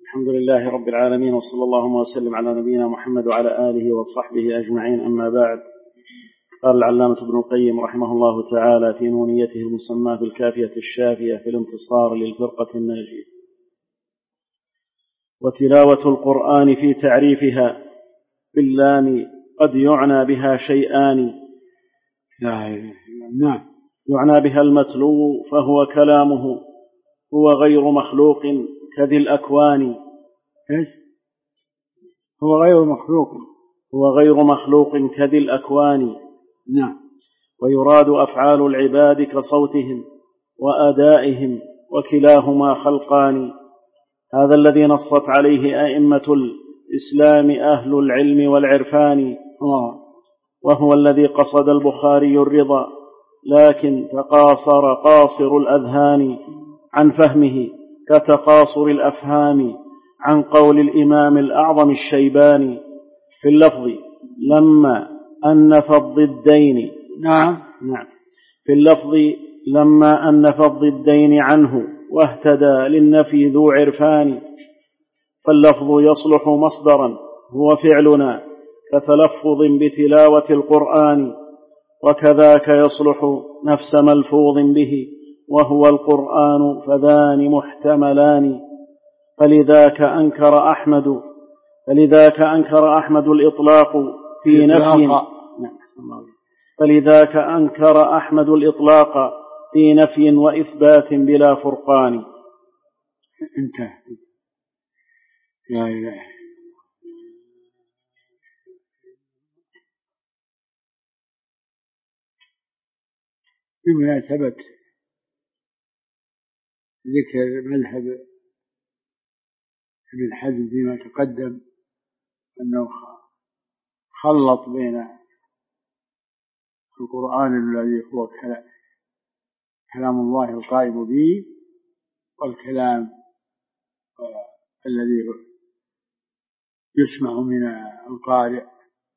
الحمد لله رب العالمين، وصلى اللهم وسلم على نبينا محمد وعلى آله وصحبه أجمعين. أما بعد، قال العلامة ابن القيم رحمه الله تعالى في نونيته المسماة بالكافية الشافية في الانتصار للفرقة الناجية: وتلاوة القرآن في تعريفها باللام قد يعنى بها شيئان. نعم، يعنى بها المتلو فهو كلامه، هو غير مخلوق كذي الأكوان. هو غير مخلوق كذي الأكوان. نعم. ويراد أفعال العباد كصوتهم وأدائهم، وكلاهما خلقان. هذا الذي نصت عليه أئمة الإسلام أهل العلم والعرفان. وهو الذي قصد البخاري الرضا، لكن تقاصر قاصر الأذهان عن فهمه كتقاصر الأفهام عن قول الإمام الأعظم الشيباني في اللفظ لما أنف الضدين. نعم. في اللفظ لما أنف الضدين عنه واهتدى للنفي ذو عرفان. فاللفظ يصلح مصدرا هو فعلنا كتلفظ بتلاوة القرآن، وكذاك يصلح نفس ملفوظ به وهو القرآن، فذان محتملان. فلذاك أنكر أحمد الإطلاق في نفي وإثبات بلا فرقان. انتهى. لا إله. بمناسبة ذكر مذهب ابن حزم فيما تقدم أنه خلط بين القرآن الذي هو كلام الله القائم به والكلام الذي يسمع من القارئ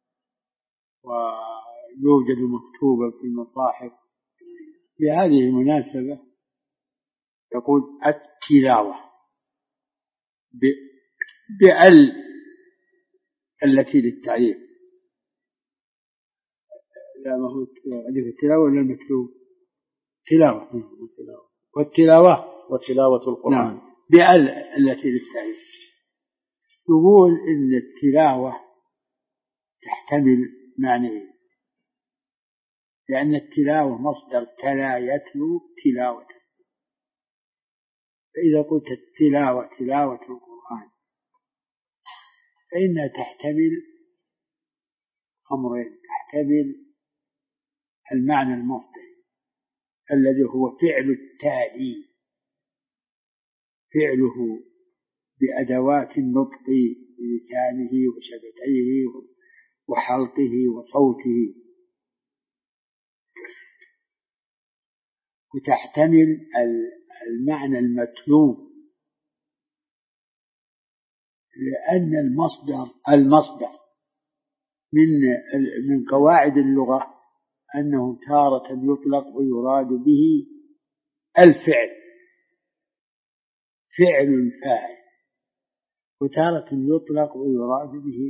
ويوجد مكتوبا في المصاحف. بهذه المناسبة يقول التلاوة بأل التي للتعريف. لا، ما هو عندك التلاوة ولا المتلو؟ تلاوة. وتلاوة القرآن. نعم. بأل التي للتعريف. يقول إن التلاوة تحتمل معنيين، لأن التلاوة مصدر تلا يتلو تلاوة. فإذا قلت التلاوة تلاوة القرآن فإنها تحتمل أمرين: تحتمل المعنى المصدري الذي هو فعل التالي، فعله بأدوات النطق بلسانه وشفتيه وحلقه وصوته، وتحتمل المعنى المتلو، لأن المصدر من قواعد اللغة أنه تارة يطلق ويراد به الفعل، فعل الفاعل، وتارة يطلق ويراد به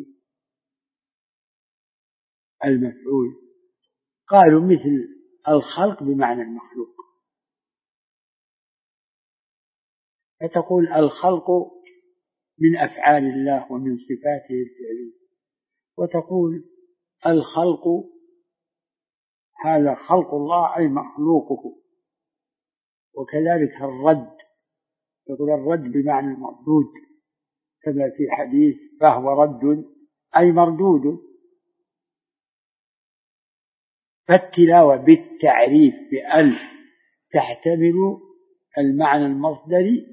المفعول. قالوا مثل الخلق بمعنى المخلوق، فتقول الخلق من أفعال الله ومن صفاته الفعلية، وتقول الخلق هذا خلق الله أي مخلوقه. وكذلك الرد، يقول الرد بمعنى المردود، كما في حديث فهو رد أي مردود. فالتلاوة بالتعريف بأل تحتمل المعنى المصدري،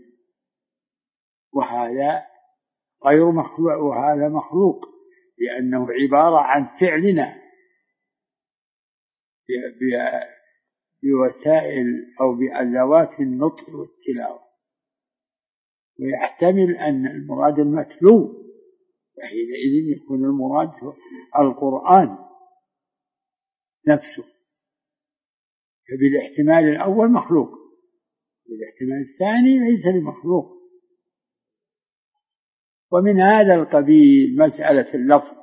وهذا غير مخلوق، وهذا مخلوق لأنه عبارة عن فعلنا بوسائل أو بأدوات النطق والتلاوة. ويحتمل أن المراد المتلو، وحينئذ يكون المراد القرآن نفسه. فبالاحتمال الأول مخلوق، بالاحتمال الثاني ليس بمخلوق. ومن هذا القبيل مسألة اللفظ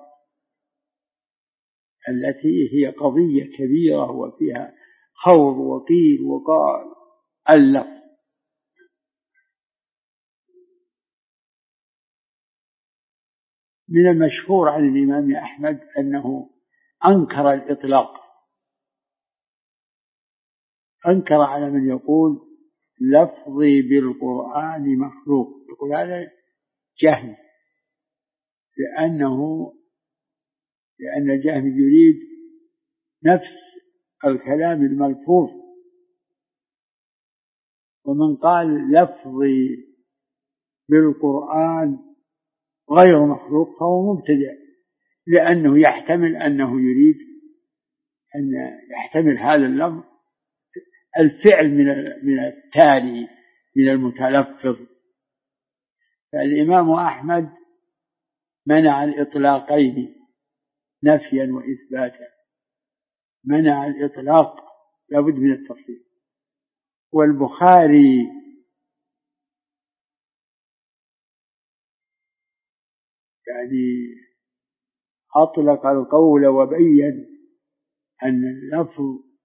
التي هي قضية كبيرة وفيها خوض وقيل وقال. اللفظ من المشهور عن الإمام أحمد أنه أنكر الإطلاق، أنكر على من يقول لفظي بالقرآن مخلوق، يقول هذا جهل، لأن الجهل يريد نفس الكلام الملفوظ، ومن قال لفظي بالقرآن غير مخلوق فهو مبتدع، لأنه يحتمل أنه يريد أن يحتمل هذا اللفظ الفعل من التالي من المتلفظ. فالإمام أحمد منع الإطلاقين نفيا وإثباتا، منع الإطلاق، لابد من التفصيل. والبخاري يعني أطلق القول وبين أن اللفظ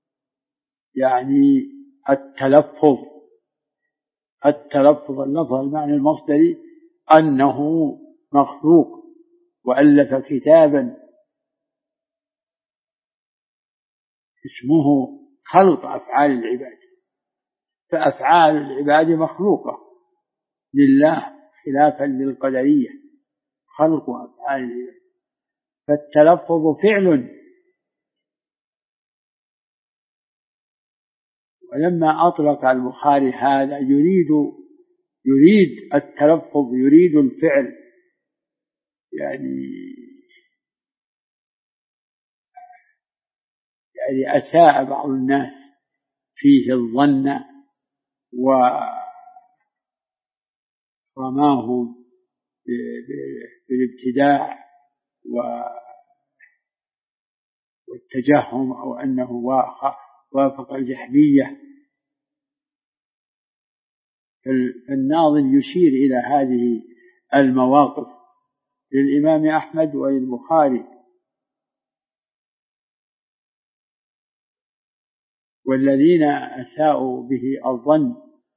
يعني التلفظ، اللفظ المعنى المصدري أنه مخلوق، وألف كتابا اسمه خلق أفعال العباد، فأفعال العباد مخلوقة لله خلافا للقدرية، خلق أفعال العباد، فالتلفظ فعل. ولما أطلق البخاري هذا يريد التلفظ، يريد الفعل، يعني أساء بعض الناس فيه الظن ورماهم بالابتداع والتجهم، أو أنه وافق الجهمية. فالناظم يشير إلى هذه المواقف للإمام أحمد وللبخاري، والذين أساءوا به الظن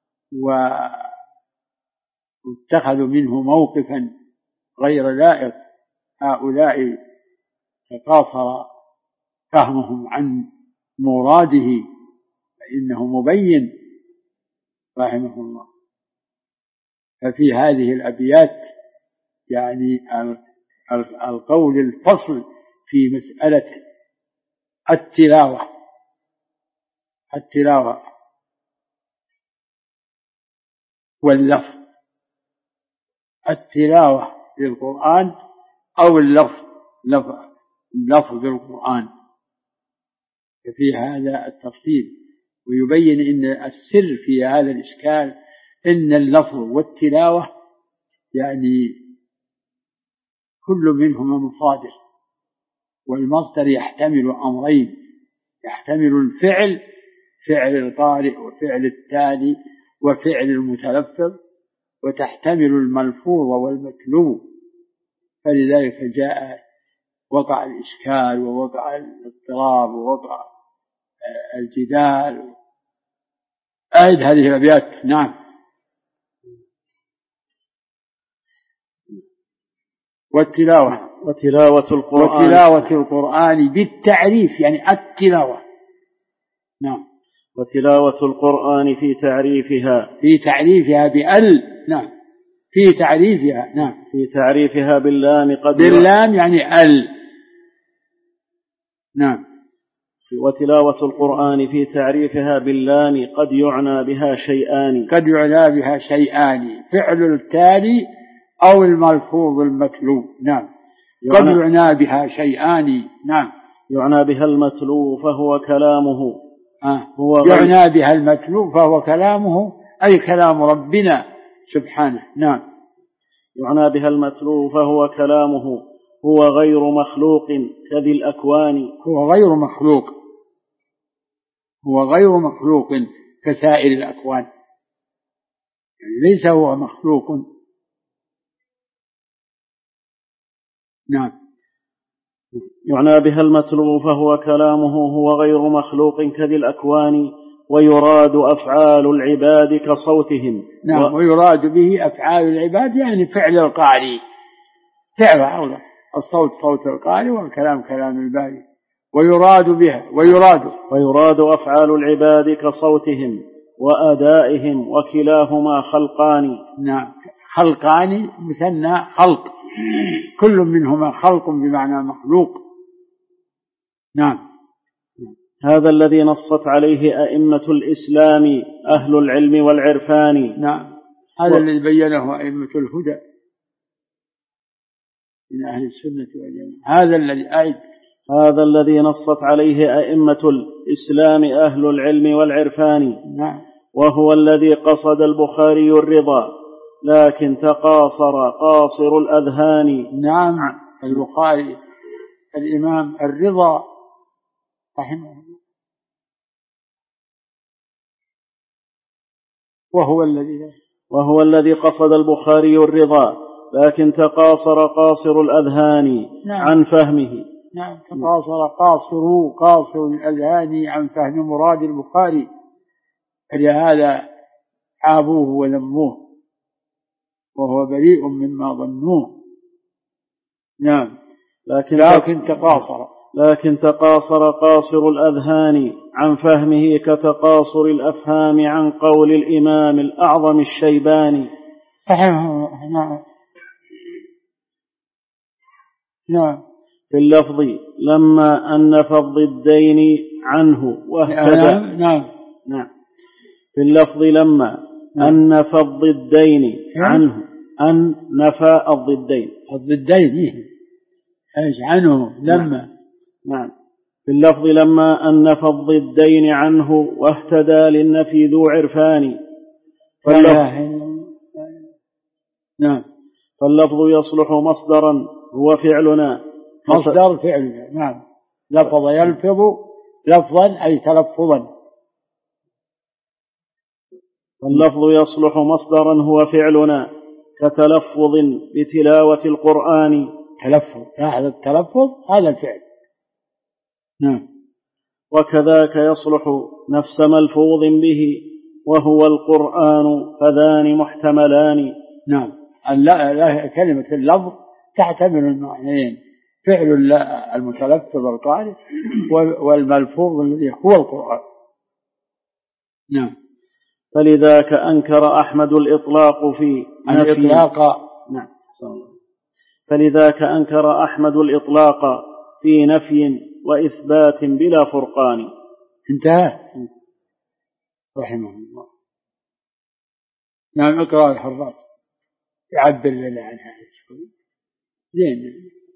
واتخذوا منه موقفا غير لائق، هؤلاء تقاصر فهمهم عن مراده، فإنه مبين رحمه الله. ففي هذه الأبيات يعني القول الفصل في مسألة التلاوة واللفظ، التلاوة للقرآن أو اللفظ بالقرآن، ففي هذا التفصيل، ويبين أن السر في هذا الإشكال أن اللفظ والتلاوة يعني كل منهما مصادر، والمصدر يحتمل أمرين، يحتمل الفعل، فعل القارئ وفعل التالي وفعل المتلفظ، وتحتمل الملفوظ والمتلو. فلذلك وقع الإشكال ووقع الاضطراب ووقع الجدال. أعد هذه الأبيات. نعم. وتلاوة القرآن بالتعريف، يعني التلاوة. نعم. وتلاوة القرآن في تعريفها بأل. نعم. في تعريفها. نعم. في تعريفها باللام باللام يعني أل. نعم. وتلاوة القرآن في تعريفها باللام قد يعنى بها شيئان، فعل التالي أو الملفوظ المتلو. نعم. قد يعنى بها شيئان. نعم. يعنى بها المتلو فهو كلامه. يعنى بها المتلو فهو كلامه، أي كلام ربنا سبحانه. نعم. يعنى بها المتلو فهو كلامه، هو غير مخلوق كذي الأكوان. هو غير مخلوق كسائر الأكوان، يعني ليس هو مخلوق نعم. يعنى بها المتلو فهو كلامه هو غير مخلوق كذي الأكوان، ويراد أفعال العباد كصوتهم. نعم. ويراد به أفعال العباد يعني فعل القارئ، فعل الصوت صوت القارئ والكلام كلام الباري. ويراد بها ويراد أفعال العباد كصوتهم وأدائهم، وكلاهما خلقان. نعم. خلقان مثنى خلق، كل منهما خلق بمعنى مخلوق. نعم. هذا الذي نصت عليه أئمة الإسلام أهل العلم والعرفان. نعم. هذا الذي بينه أئمة الهدى من أهل السنة والجماعة. هذا الذي نصت عليه أئمة الإسلام أهل العلم والعرفان. نعم. وهو الذي قصد البخاري الرضا لكن تقاصر قاصر الأذهان. نعم. البخاري الإمام الرضا رحمه الله، وهو الذي قصد البخاري الرضا لكن تقاصر قاصر الأذهان. نعم. عن فهمه. نعم. تقاصر قاصر الأذهان عن فهم مراد البخاري، فلهذا عابوه وذموه وهو بريء مما ظنوه. نعم. لكن تقاصر قاصر الأذهان عن فهمه كتقاصر الأفهام عن قول الإمام الأعظم الشيباني. نعم. نعم. في اللفظ لما أنف الضدين عنه واهتدى. نعم. في اللفظ لما أنف الضدين عنه، أنف الضدين ايش عنه لما. نعم. في اللفظ لما أنف الضدين عنه واهتدى للنفي ذو عرفان. نعم. فاللفظ يصلح مصدرا هو فعلنا. مصدر فعلنا. نعم. لفظ يلفظ لفظا أي تلفظا. فاللفظ يصلح مصدرا هو فعلنا كتلفظ بتلاوة القرآن. هذا التلفظ هذا الفعل. نعم. وكذاك يصلح نفس ملفوظ به وهو القرآن، فذان محتملان. نعم. كلمة اللفظ تحتمل المعنيين، فعل المتلفظ القارئ والملفوظ الذي هو القرآن. نعم. فلذاك أنكر أحمد الإطلاق في نفي. نعم. فلذاك أنكر أحمد الإطلاق في نفي وإثبات بلا فرقان. انتهى رحمه الله. نعم. اقرأ الحراس يعبر لنا عن هذا الشيء زين.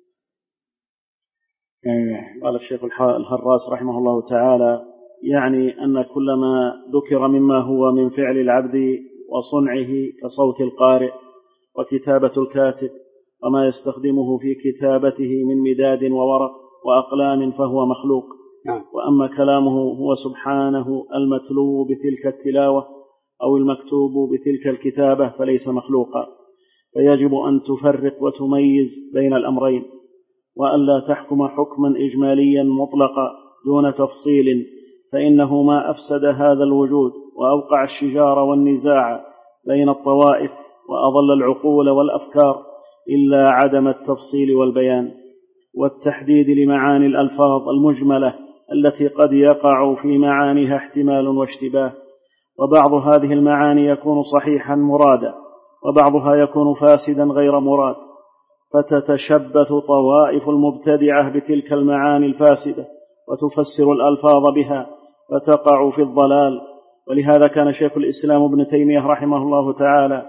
قال الشيخ الحراس رحمه الله تعالى: يعني أن كل ما ذكر مما هو من فعل العبد وصنعه كصوت القارئ وكتابة الكاتب وما يستخدمه في كتابته من مداد وورق وأقلام فهو مخلوق. وأما كلامه هو سبحانه المتلو بتلك التلاوة أو المكتوب بتلك الكتابة فليس مخلوقا. فيجب أن تفرق وتميز بين الأمرين، وألا تحكم حكما إجماليا مطلقا دون تفصيل، فإنه ما أفسد هذا الوجود وأوقع الشجار والنزاع بين الطوائف وأضل العقول والأفكار إلا عدم التفصيل والبيان والتحديد لمعاني الألفاظ المجملة التي قد يقع في معانيها احتمال واشتباه. وبعض هذه المعاني يكون صحيحا مرادا، وبعضها يكون فاسدا غير مراد، فتتشبث طوائف المبتدعة بتلك المعاني الفاسدة وتفسر الألفاظ بها فتقع في الضلال. ولهذا كان شيخ الإسلام ابن تيمية رحمه الله تعالى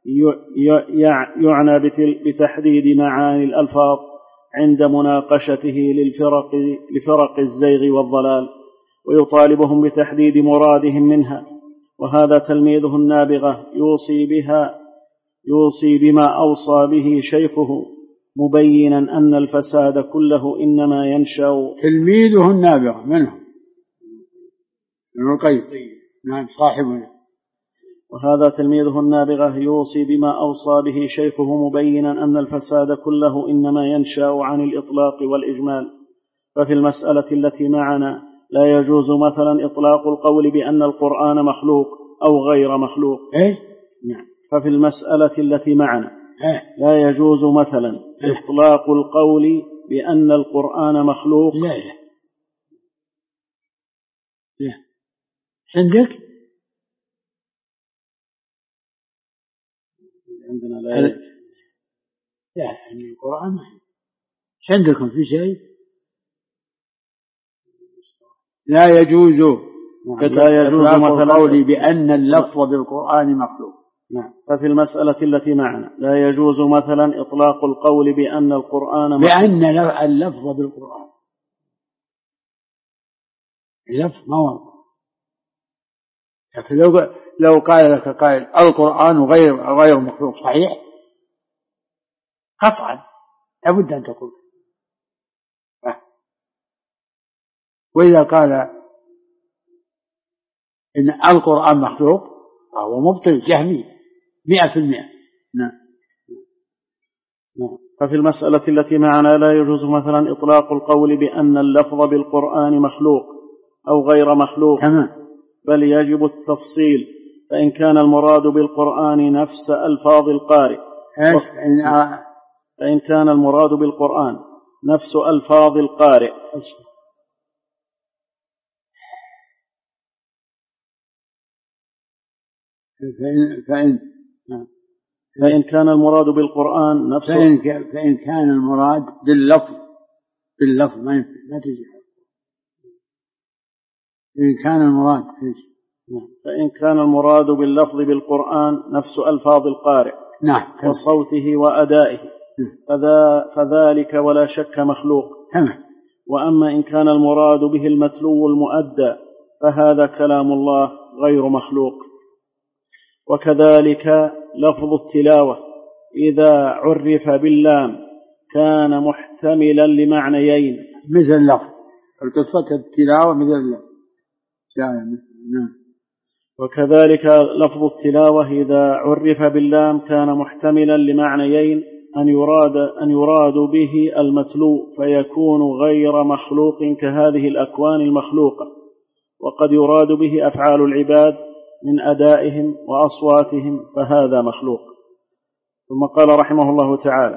يعنى بتحديد معاني الألفاظ عند مناقشته لفرق الزيغ والضلال، ويطالبهم بتحديد مرادهم منها. وهذا تلميذه النابغة يوصي بما أوصى به شيخه، مبينا أن الفساد كله إنما ينشأ. تلميذه النابغة منه ابن القيم. نعم. صاحبنا. وهذا تلميذه النابغة يوصي بما أوصى به شيخه مبينا أن الفساد كله إنما ينشأ عن الإطلاق والإجمال. ففي المسألة التي معنا لا يجوز مثلا إطلاق القول بأن القرآن مخلوق أو غير مخلوق. نعم. ففي المسألة التي معنا لا يجوز مثلا إطلاق القول بأن القرآن مخلوق. لا عندك عندنا لا يعني القرآن عندكم في شيء لا يجوز إطلاق القول بأن اللفظ بالقرآن مخلوق. نعم. ففي المسألة التي معنا لا يجوز مثلا إطلاق القول بأن القرآن مخلوق بأن اللفظ بالقرآن اللفظ ما هو. لكن لو قال لك قائل القرآن غير مخلوق صحيح قطعا لابد أن تقول. وإذا قال إن القرآن مخلوق فهو مبطل جهمي 100%. نعم. ففي المسألة التي معنا لا يجوز مثلا إطلاق القول بأن اللفظ بالقرآن مخلوق أو غير مخلوق بل يجب التفصيل. فإن كان المراد بالقرآن نفس ألفاظ القارئ فإن كان المراد بالقرآن نفس ألفاظ القارئ فإن كان المراد بالقرآن نفس فإن كان المراد باللفظ ما تجي. فإن كان المراد باللفظ بالقرآن نفس ألفاظ القارئ وصوته وأدائه فذلك ولا شك مخلوق. وأما إن كان المراد به المتلو المؤدى فهذا كلام الله غير مخلوق. وكذلك لفظ التلاوة إذا عرف باللام كان محتملا لمعنيين مثل لفظ القصة التلاوة مثل اللفظ. وكذلك لفظ التلاوة إذا عرف باللام كان محتملا لمعنيين أن يراد به المتلو فيكون غير مخلوق كهذه الأكوان المخلوقة، وقد يراد به أفعال العباد من أدائهم وأصواتهم فهذا مخلوق. ثم قال رحمه الله تعالى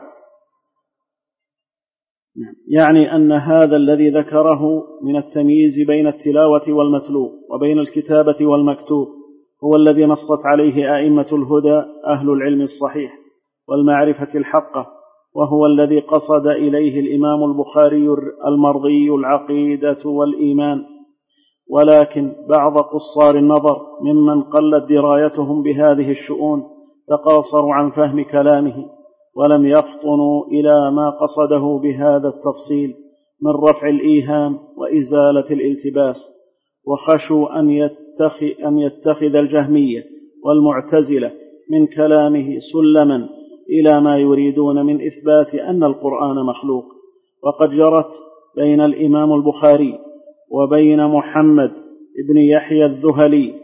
يعني أن هذا الذي ذكره من التمييز بين التلاوة والمتلو وبين الكتابة والمكتوب هو الذي نصت عليه أئمة الهدى أهل العلم الصحيح والمعرفة الحقة، وهو الذي قصد إليه الإمام البخاري المرضي العقيدة والإيمان. ولكن بعض قصار النظر ممن قلت درايتهم بهذه الشؤون تقاصروا عن فهم كلامه ولم يفطنوا إلى ما قصده بهذا التفصيل من رفع الإيهام وإزالة الالتباس، وخشوا أن يتخذ الجهمية والمعتزلة من كلامه سلما إلى ما يريدون من إثبات أن القرآن مخلوق. وقد جرت بين الإمام البخاري وبين محمد ابن يحيى الذهلي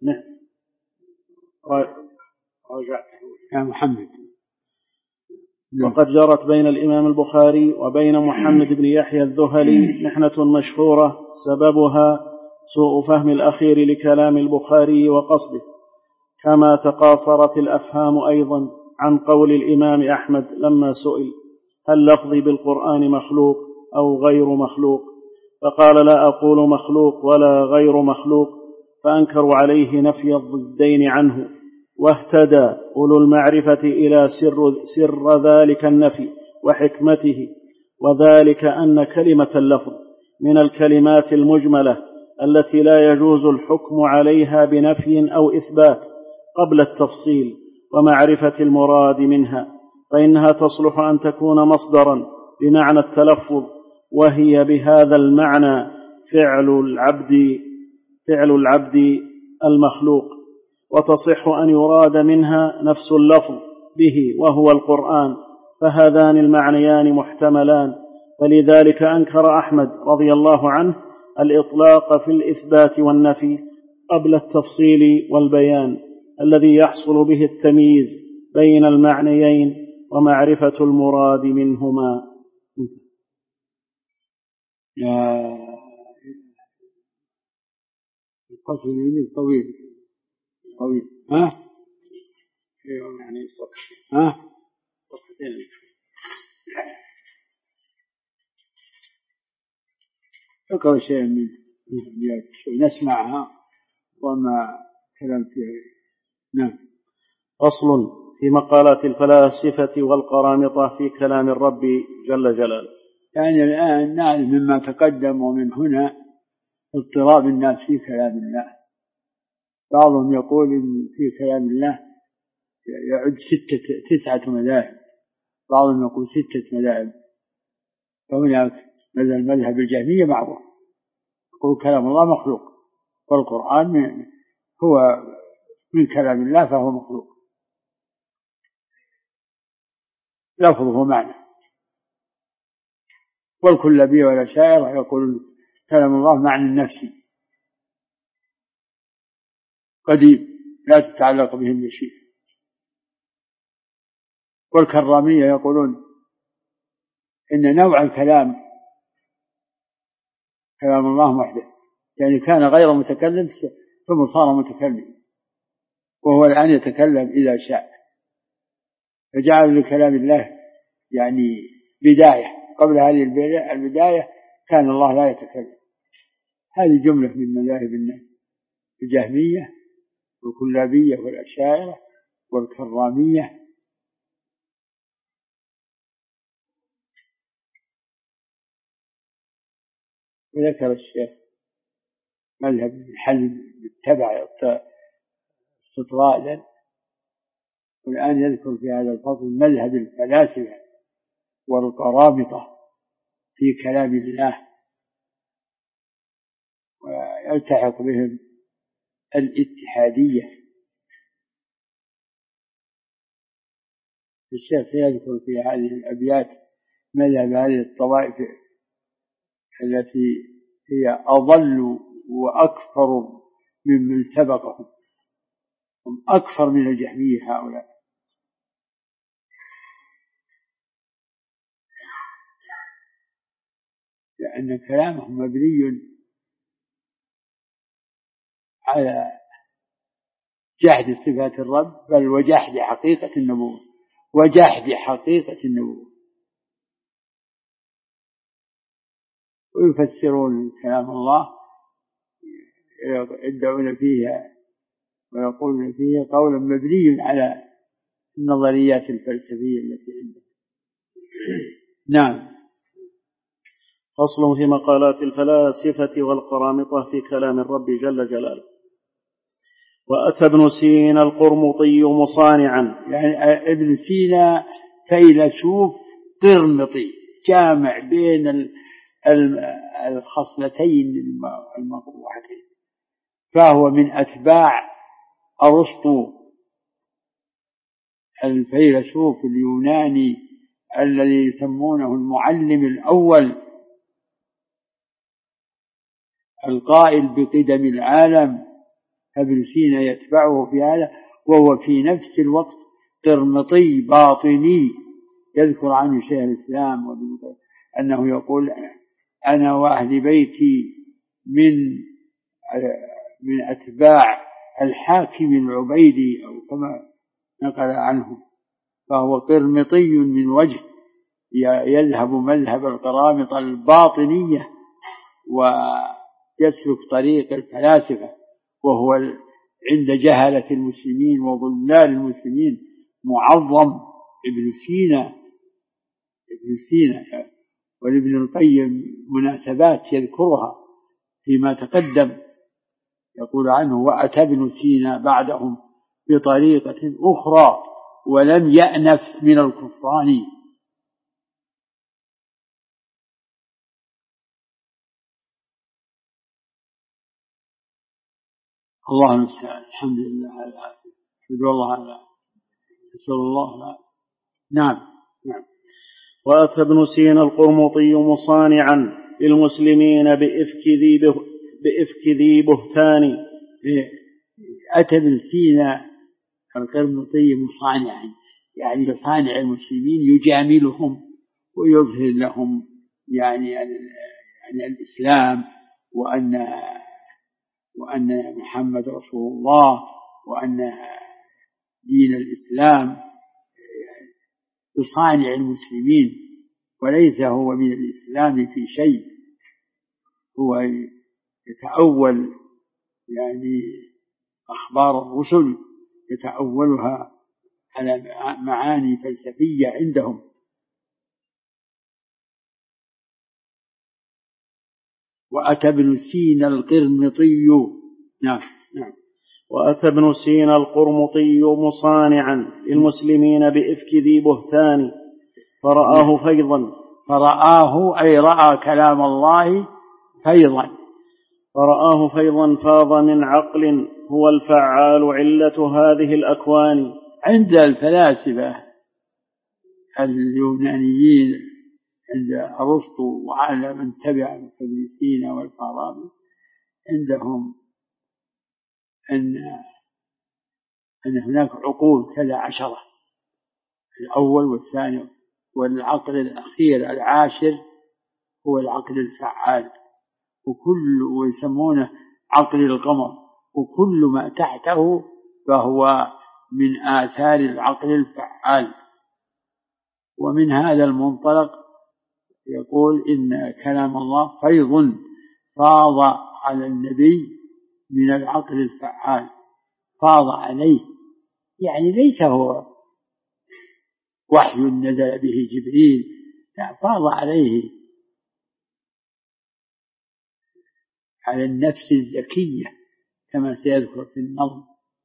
وقد جرت بين الإمام البخاري وبين محمد بن يحيى الذهلي محنة مشهورة سببها سوء فهم الأخير لكلام البخاري وقصده، كما تقاصرت الأفهام أيضا عن قول الإمام أحمد لما سئل هل لفظي بالقرآن مخلوق أو غير مخلوق، فقال لا أقول مخلوق ولا غير مخلوق، فأنكروا عليه نفي الضدين عنه، واهتدى أولو المعرفة إلى سر ذلك النفي وحكمته، وذلك أن كلمة اللفظ من الكلمات المجملة التي لا يجوز الحكم عليها بنفي أو إثبات قبل التفصيل ومعرفة المراد منها، فإنها تصلح أن تكون مصدرا بمعنى التلفظ، وهي بهذا المعنى فعل العبد المخلوق، وتصح أن يراد منها نفس اللفظ به وهو القرآن، فهذان المعنيان محتملان. فلذلك أنكر أحمد رضي الله عنه الإطلاق في الإثبات والنفي قبل التفصيل والبيان، الذي يحصل به التمييز بين المعنيين ومعرفة المراد منهما. القصر طويل يعني صفحتين اقرأ شيء من نسمعها وما كلام فيها. نعم. أصل في مقالات الفلاسفة والقرامطة في كلام الرب جل جلاله. يعني الآن نعلم مما تقدم ومن هنا اضطراب الناس في كلام الله. بعضهم يقول إن في كلام الله يعد 9 مذاهب، بعضهم يقول 6 مذاهب. فهناك المذهب الجهمية معروف، يقول كلام الله مخلوق، والقرآن هو من كلام الله فهو مخلوق لفظه معنى. والكلابية والأشاعرة يقول كلام الله معنى نفسي قديم لا تتعلق به المشيئة. والكرامية يقولون إن نوع الكلام كلام الله وحده، يعني كان غير متكلم ثم صار متكلم، وهو الآن يتكلم إذا شاء، فجعل لكلام الله يعني بداية. قبل هذه البداية كان الله لا يتكلم. هذه جملة من مذاهب الناس: الجهمية والكلابية والأشاعرة والكرامية. وذكر الشيخ مذهب ابن حزم اتبع استطرادا، والآن يذكر في هذا الفصل مذهب الفلاسفة والقرامطة في كلام الله، ويلتحق بهم الاتحادية. الشيخ سيذكر في هذه الأبيات مذهب هذه الطوائف التي هي أضل وأكثر ممن سبقهم، هم أكثر من الجهمية هؤلاء. لأن كلامهم مبني على جحد صفات الرب، بل وجحد حقيقة النبوة، ويفسرون كلام الله، يدعون فيها ويقولون فيه قولا مبني على النظريات الفلسفية التي عندهم. نعم. فصل في مقالات الفلاسفة والقرامطة في كلام الرب جل جلاله. وأتى ابن سينا القرمطي مصانعا، يعني ابن سينا فيلسوف قرمطي جامع بين الخصلتين المقروحتين، فهو من أتباع أرسطو الفيلسوف اليوناني الذي يسمونه المعلم الأول القائل بقدم العالم. ابن سينا يتبعه في هذا، وهو في نفس الوقت قرمطي باطني. يذكر عنه شيخ الإسلام أنه يقول: أنا وأهل بيتي من أتباع الحاكم العبيدي، أو كما نقل عنه. فهو قرمطي من وجه، يذهب مذهب القرامطة الباطنية ويسلك طريق الفلاسفة، وهو عند جهلة المسلمين وضلال المسلمين معظم ابن سينا. ولابن القيم مناسبات يذكرها فيما تقدم، يقول عنه: وأتى ابن سينا بعدهم بطريقة أخرى ولم يأنف من الكفران. الله المستعان. الحمد لله على العافية، الحمد لله على العافية، نسأل الله العافية. نعم. وأتى ابن سينا القرمطي مصانعا للمسلمين بإفك ذي بهتان. أتى ابن سينا القرمطي مصانعا، يعني يصانع المسلمين، يجاملهم ويظهر لهم يعني الإسلام، وأن محمد رسول الله، وأن دين الإسلام، يصانع المسلمين، وليس هو من الإسلام في شيء، هو يتأول يعني أخبار الرسل، يتأولها على معاني فلسفية عندهم. وأتى ابن سينا القرمطي. نعم. وأتى ابن سينا القرمطي مصانعا للمسلمين بإفك ذي بهتان فرآه فيضا. فرآه أي رأى كلام الله فيضا. فرآه فيضا فاض من عقل هو الفعال علة هذه الأكوان. عند الفلاسفة اليونانيين، عند أرسطو وعلى من تبع ابن سينا والفارابي، عندهم أن هناك عقول كذا 10، الأول والثاني، والعقل الأخير العاشر هو العقل الفعال، ويسمونه عقل القمر، وكل ما تحته فهو من آثار العقل الفعال. ومن هذا المنطلق يقول إن كلام الله فيض فاض على النبي من العقل الفعال، فاض عليه، يعني ليس هو وحي نزل به جبريل، لا، فاض عليه، على النفس الزكية كما سيذكر في النظم.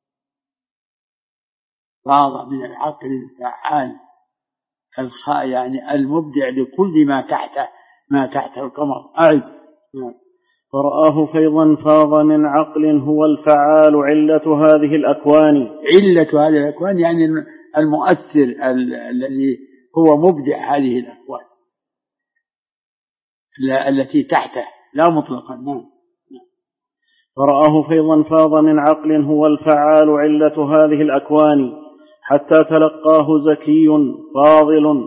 فاض من العقل الفعال يعني المبدع لكل ما تحت القمر. أعد. فرآه فيضا فاض من عقل هو الفعال علة هذه الأكوان. علة هذه الأكوان يعني المؤثر الذي هو مبدع هذه الأكوان التي تحته، لا مطلقا. نعم. فرآه فيضا فاض من عقل هو الفعال علة هذه الأكوان حتى تلقاه زكي فاضل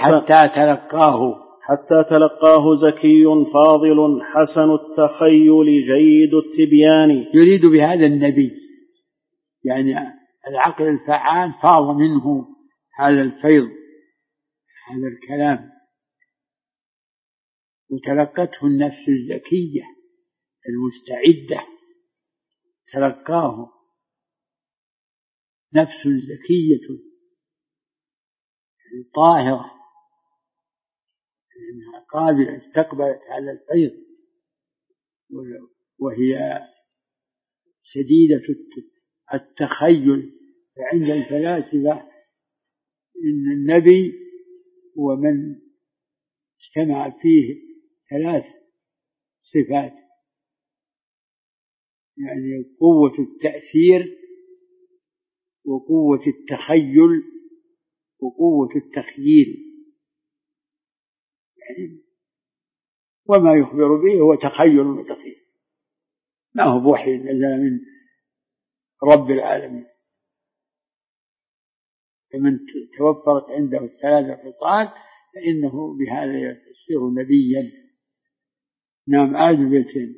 حتى تلقاه زكي فاضل حسن التخيل جيد التبيان. يريد بهذا النبي، يعني العقل الفعال فاض منه هذا الفيض، هذا الكلام، وتلقته النفس الزكية المستعدة، تلقاه نفس زكية طاهرة، لأنها قابلة، استقبلت على الفيض، وهي شديدة التخيل. فعند الفلاسفة إن النبي هو من اجتمع فيه 3 صفات، يعني قوة التأثير، وقوة التخيل، وقوة التخييل، يعني وما يخبر به هو تخيل وتخيل، ما هو بوحي نزل من رب العالمين. فمن توفرت عنده 3 خصال فإنه بهذا يصير نبيا. نعم. أعد البيتين.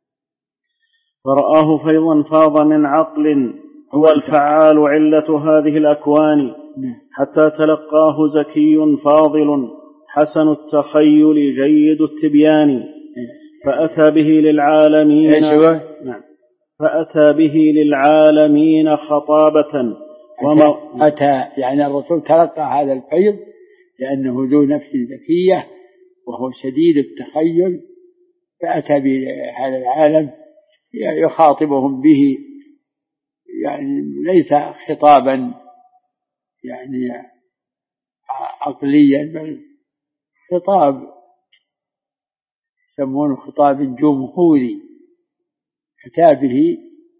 فرآه فيضا فاض من عقل هو الفعال علة هذه الأكوان حتى تلقاه زكي فاضل حسن التخيل جيد التبيان فأتى به للعالمين. فأتى به للعالمين خطابة. أتى يعني الرسول تلقى هذا الفيض لأنه ذو نفس زكية وهو شديد التخيل، فأتى بهذا العالم يخاطبهم به، يعني ليس خطابا يعني عقليا، بل خطاب يسمونه خطاب جمهوري، أتى به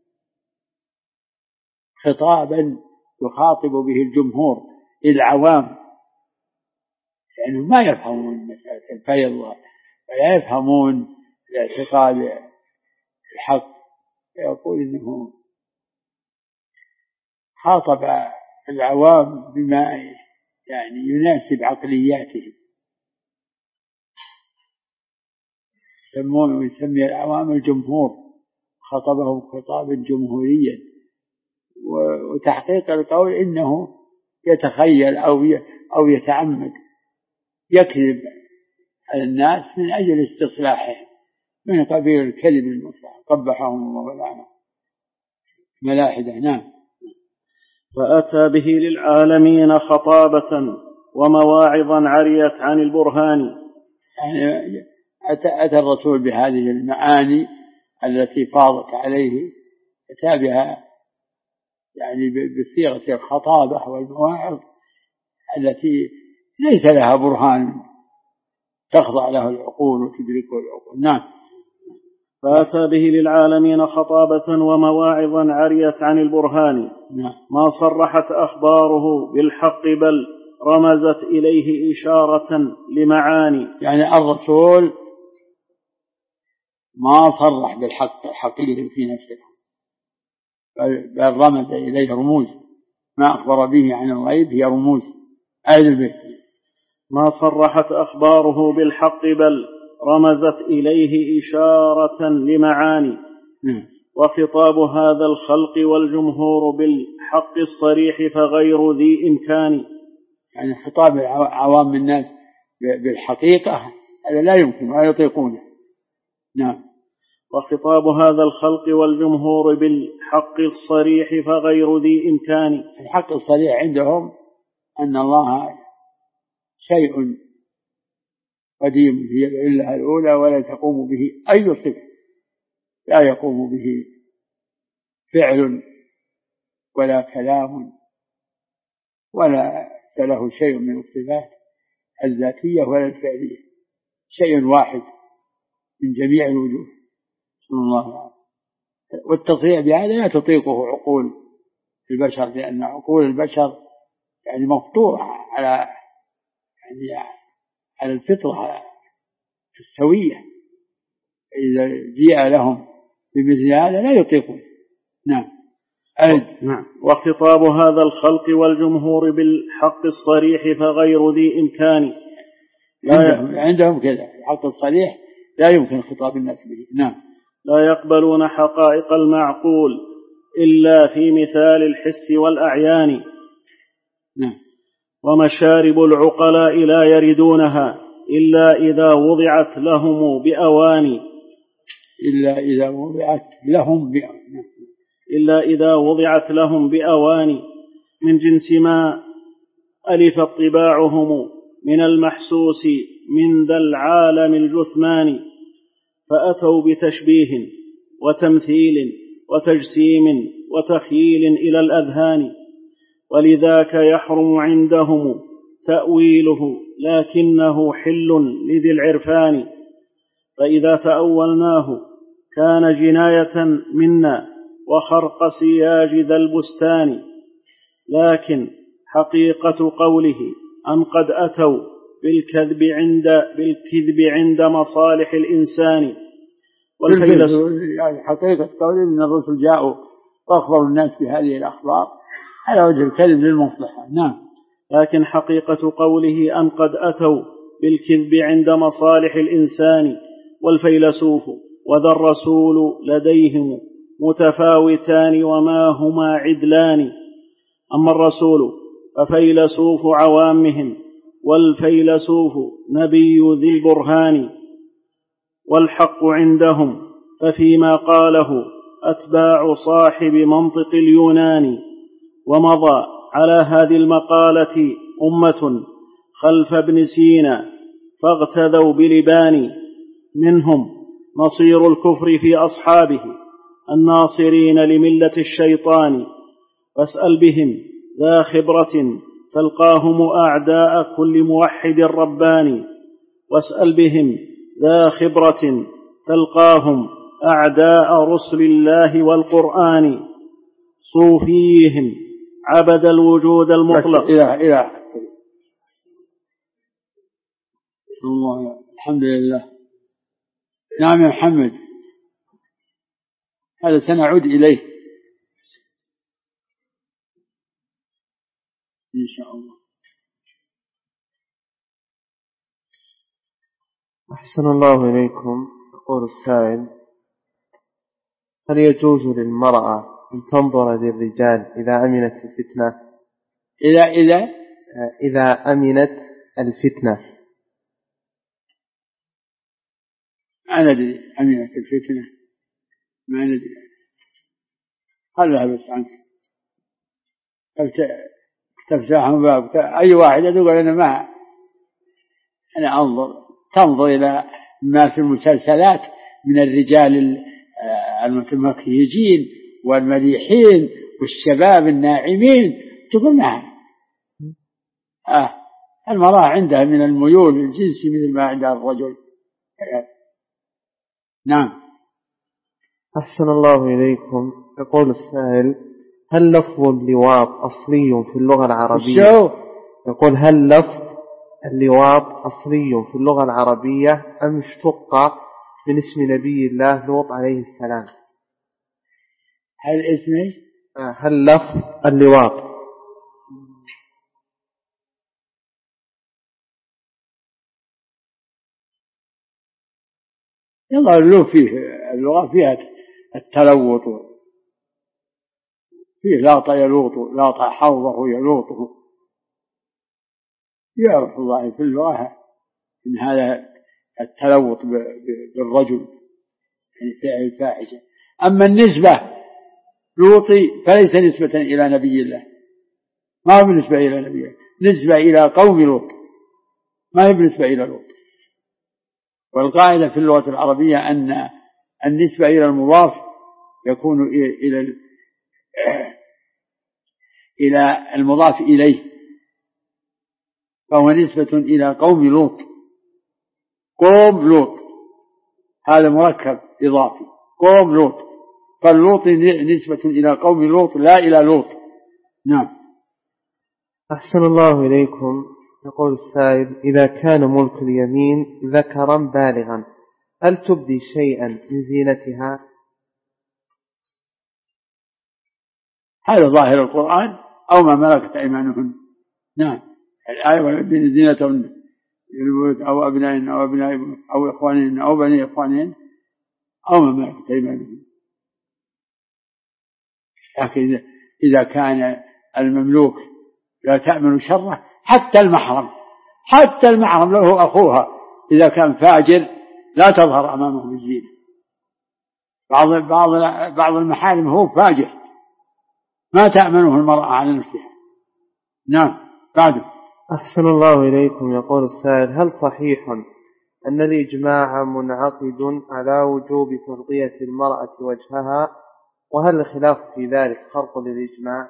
خطابا يخاطب به الجمهور العوام، لأنهم ما يفهمون مسألة الفيض ولا يفهمون الاعتقاد الحق، يقول إنه خاطب العوام بما يعني يناسب عقلياتهم، يسمي العوام الجمهور، خطبهم خطابا جمهوريا. وتحقيق القول إنه يتخيل أو يتعمد يكذب على الناس من أجل استصلاحهم، من قبيل الكذب المصلح، قبحهم الله ولعنهم ملاحدة. نعم. فأتى به للعالمين خطابة ومواعظا عريت عن البرهان. يعني أتى الرسول بهذه المعاني التي فاضت عليه، أتى بها يعني بصيغة الخطابة والمواعظ التي ليس لها برهان تخضع له العقول وتدركه العقول. نعم. فأتى به للعالمين خطابة ومواعظا عريت عن البرهان. نعم. ما صرحت أخباره بالحق بل رمزت إليه إشارة لمعاني. يعني الرسول ما صرح بالحق الحقيقي في نفسه، بل رمز إليه رموز، ما أخبر به عن الغيب هي رموز آل البيت. ما صرحت أخباره بالحق بل رمزت إليه إشارة لمعاني. وخطاب هذا الخلق والجمهور بالحق الصريح فغير ذي إمكان. يعني خطاب عوام الناس بالحقيقة هذا لا يمكن ولا يطيقونه. نعم. وخطاب هذا الخلق والجمهور بالحق الصريح فغير ذي إمكان. الحق الصريح عندهم أن الله شيء قديم هي العلة الأولى ولا تقوم به أي صفة، لا يقوم به فعل ولا كلام ولا له شيء من الصفات الذاتية ولا الفعلية، شيء واحد من جميع الوجوه. بسم الله الرحمن. والتصريح بهذا لا تطيقه عقول البشر، لأن عقول البشر يعني مفطورة على الفطرة السوية، إذا جاء لهم بمثل هذا لا يطيقون. نعم. نعم. وخطاب هذا الخلق والجمهور بالحق الصريح فغير ذي إمكان. عندهم كذا الحق الصريح لا يمكن خطاب الناس به. نعم. لا يقبلون حقائق المعقول إلا في مثال الحس والأعيان. نعم. ومشارب العقلاء لا يردونها إلا إذا وضعت لهم بأواني. إلا إذا وضعت لهم بأواني. إلا إذا وضعت لهم بأواني من جنس ما ألفت طباعهم من المحسوس من ذا العالم الجثمان. فأتوا بتشبيه وتمثيل وتجسيم وتخييل إلى الأذهان، ولذاك يحرم عندهم تأويله لكنه حل لذي العرفان. فإذا تأولناه كان جناية منا وخرق سياج ذا البستان. لكن حقيقة قوله أن قد أتوا بالكذب عند مصالح الإنسان. يعني حقيقة قوله أن الرسل جاءوا وأخبروا الناس بهذه الأخبار على وجه الكذب للمصلحة. نعم. لكن حقيقة قوله أن قد أتوا بالكذب عند مصالح الإنسان والفيلسوف وذا الرسول لديهم متفاوتان وما هما عدلان. أما الرسول ففيلسوف عوامهم والفيلسوف نبي ذي البرهان. والحق عندهم ففيما قاله أتباع صاحب منطق اليونان. ومضى على هذه المقالة أمة خلف ابن سينا فاغتذوا بلبان. منهم نصير الكفر في أصحابه الناصرين لملة الشيطان. فاسأل بهم ذا خبرة تلقاهم أعداء كل موحد رباني. واسأل بهم ذا خبرة تلقاهم أعداء رسل الله والقرآن. صوفيهم عبد الوجود المطلق. إلى الله. الحمد لله. نعم يا محمد، هذا سنعود إليه. إن شاء الله. أحسن الله إليكم. يقول السائل: هل يجوز للمرأة أن تنظر للرجال إذا أمنت الفتنة؟ إذا أمنت الفتنة. أنا أدري أمنت الفتنة، ما ندري، خلها بس عنك تفتحهم باب. أي واحد يقول أنا تنظر إلى ما في المسلسلات من الرجال المتمكيجين والمليحين والشباب الناعمين، تقول نعم. المرأة عندها من الميول الجنسي مثل ما عندها الرجل. نعم. أحسن الله إليكم. يقول السائل: هل لفظ اللواط أصلي في اللغة العربية؟ يقول: هل لفظ اللواط أصلي في اللغة العربية أم اشتق من اسم نبي الله لوط عليه السلام؟ هل لفظ اللواط يظهر له فيه اللغة فيها التلوط، فيه لاط يلوط، لاط حوضه يلوطه، يعرف الله في اللغة إن هذا التلوط بالرجل يعني فعل الفاحشة. أما النسبة لوطي فليس نسبة إلى نبي الله، ما هو بالنسبة إلى نبي الله، نسبة إلى قوم لوط، ما هي بالنسبة إلى لوط. والقاعدة في اللغة العربية أن النسبة إلى المضاف يكون إلى المضاف إليه، فهو نسبة إلى قوم لوط. قوم لوط هذا مركب إضافي، قوم لوط، فاللوط نسبة إلى قوم لوط لا إلى لوط. نعم. أحسن الله إليكم. يقول السائل: إذا كان ملك اليمين ذكرا بالغا هل تبدي شيئا من زينتها؟ هذا ظاهر القرآن أو ما ملكت أيمانهن. نعم. الآية: ويبدين زينتهن للبيوت أو أبنائهن أو أبناء أو إخوانهن أو بني إخوانهن أو ما ملكت أيمانهن. لكن إذا كان المملوك لا تأمن شره، حتى المحرم له أخوها إذا كان فاجر لا تظهر أمامه بالزينة. بعض المحارم هو فاجر ما تأمنه المرأة على نفسها. نعم. بعده. أحسن الله إليكم. يقول السائل: هل صحيح أن الإجماع منعقد على وجوب تغطية المرأة وجهها، وهل الخلاف في ذلك خرق للإجماع؟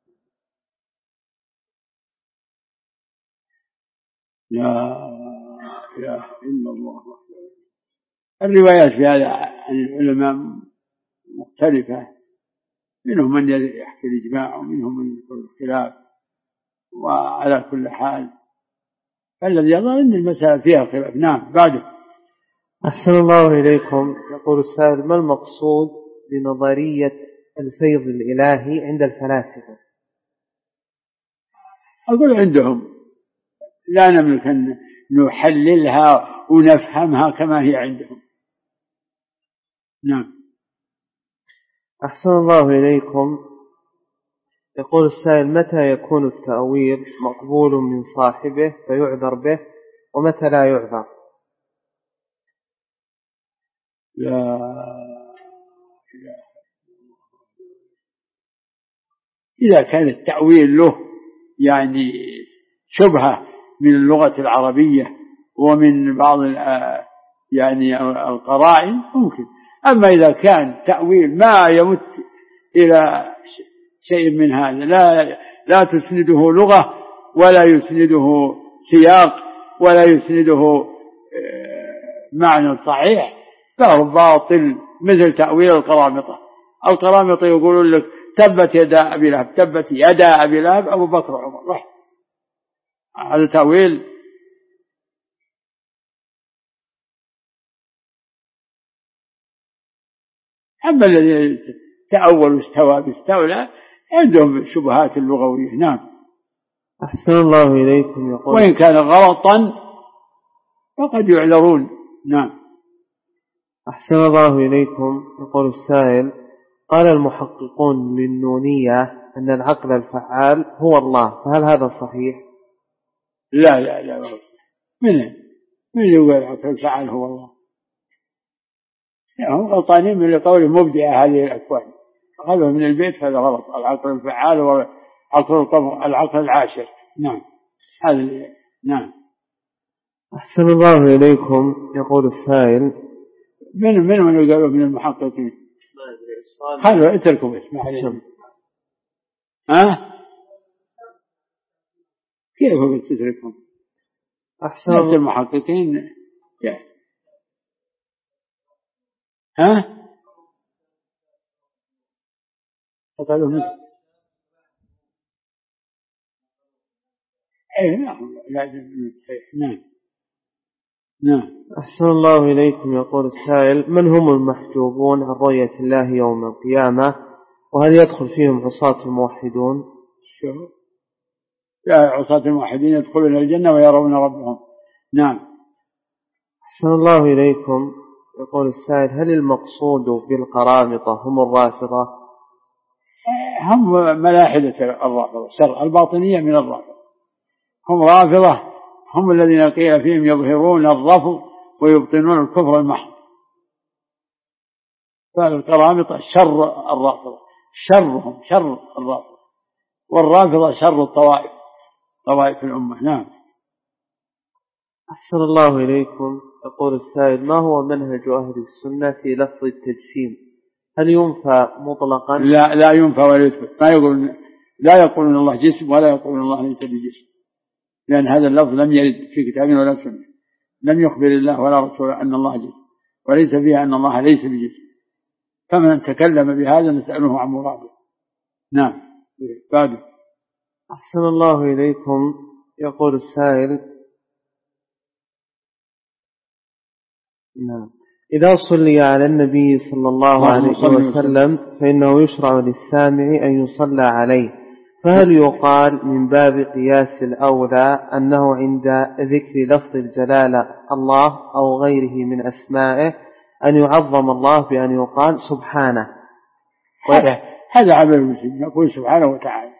لا إله إلا الله. الروايات في هذا عن العلماء مختلفة، منهم من يحكي الإجماع ومنهم من يذكر الخلاف، وعلى كل حال فالذي يظهر أن المسألة فيها خلاف. نعم. بعده. أحسن الله إليكم. يقول السائل: ما المقصود بنظرية الفيض الإلهي عند الفلاسفة؟ أقول عندهم لا نملك أن نحللها ونفهمها كما هي عندهم. نعم. أحسن الله إليكم. يقول السائل: متى يكون التأويل مقبول من صاحبه فيعذر به، ومتى لا يعذر؟ إذا كان التأويل له يعني شبهة من اللغة العربية ومن بعض يعني القرائن ممكن. أما إذا كان تأويل ما يمت إلى شيء من هذا، لا تسنده لغة ولا يسنده سياق ولا يسنده معنى صحيح، فهو باطل، مثل تأويل القرامطة يقولون لك تبت يدا أبي لهب، تبت يدا أبي لهب أبو بكر وعمر، هذا تأويل. أما الذين تأولوا استوى باستولى عندهم شبهات اللغوية. نعم. أحسن الله إليكم. يقول وإن كان غلطا فقد يعذرون. نعم. أحسن الله إليكم. يقول السائل: قال المحققون للنونية أن العقل الفعال هو الله، فهل هذا صحيح؟ لا لا لا، من يقول العقل الفعال هو الله؟ هم غلطانين من قول مبدع هذه الأكوان، أخذوا من البيت، هذا غلط. العقل الفعال هو العقل العاشر. نعم هذا. نعم. أحسن الله إليكم. يقول السائل: من يقولوا من المحققين؟ خلوا اتركوا اسمع عليهم. كيف بس تتركهم؟ أحسن نفس المحققين. فقالوا منه. نعم لازم نستحيح. نعم. أحسن الله إليكم. يقول السائل: من هم المحجوبون عن رؤية الله يوم القيامة، وهل يدخل فيهم عصاة الموحدون؟ لا، عصاة الموحدين يدخلون الجنة ويرون ربهم. نعم. أحسن الله إليكم. يقول السائل: هل المقصود بالقرامطة هم الرافضة؟ هم ملاحدة الرافضة، شر الباطنية من الرافضة. هم رافضة، هم الذين قيل فيهم يظهرون الرفض ويبطنون الكفر المحض. فالقرامطة شر الرافضة، شرهم شر الرافضة، والرافضة شر الطوائف، طوائف الأمة. نعم. أحسن الله إليكم. يقول السائل: ما هو منهج أهل السنة في لفظ التجسيم؟ هل ينفى مطلقا؟ لا ينفى ولا يثبت. لا يقولون الله جسم ولا يقولون الله ليس بجسم، لأن هذا اللفظ لم يرد في كتاب ولا سنة. لم يخبر الله ولا رسوله أن الله جسم، وليس فيها أن الله ليس بجسم. فمن تكلم بهذا نسأله عن مراده. نعم. بعد. أحسن الله إليكم. يقول السائل: نعم، إذا صلي على النبي صلى الله عليه وسلم فإنه يشرع للسامع أن يصلى عليه، فهل يقال من باب قياس الأولى أنه عند ذكر لفظ الجلالة الله أو غيره من أسمائه أن يعظم الله بأن يقال سبحانه؟ هذا عمل المسلم، يقول سبحانه وتعالى.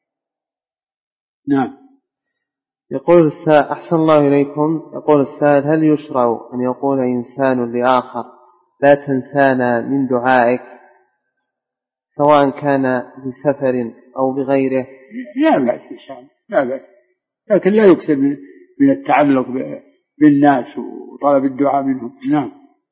نعم. يقول السائل: أحسن الله إليكم. يقول السائل: هل يشرع أن يقول إنسان لآخر لا تنسانا من دعائك، سواء كان بسفر أو بغيره؟ لا بأس إن شاء الله، لا بأس، لكن لا يكثر من التعلق بالناس وطلب الدعاء منهم. نعم.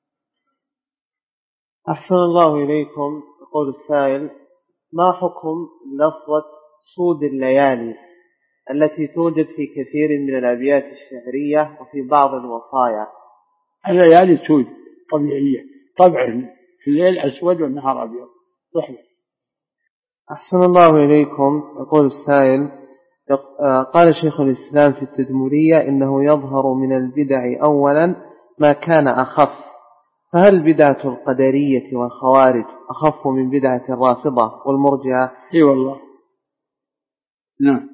أحسن الله إليكم. يقول السائل: ما حكم لفظة سود الليالي التي توجد في كثير من الأبيات الشعرية وفي بعض الوصايا؟ الليالي سود طبيعية، طبعا في الليل أسود والنهار أبيض. أحسن الله إليكم. يقول السائل: قال شيخ الإسلام في التدمرية إنه يظهر من البدع أولا ما كان أخف، فهل بدعة القدرية والخوارج أخف من بدعة الرافضة والمرجئة؟ إي والله. نعم.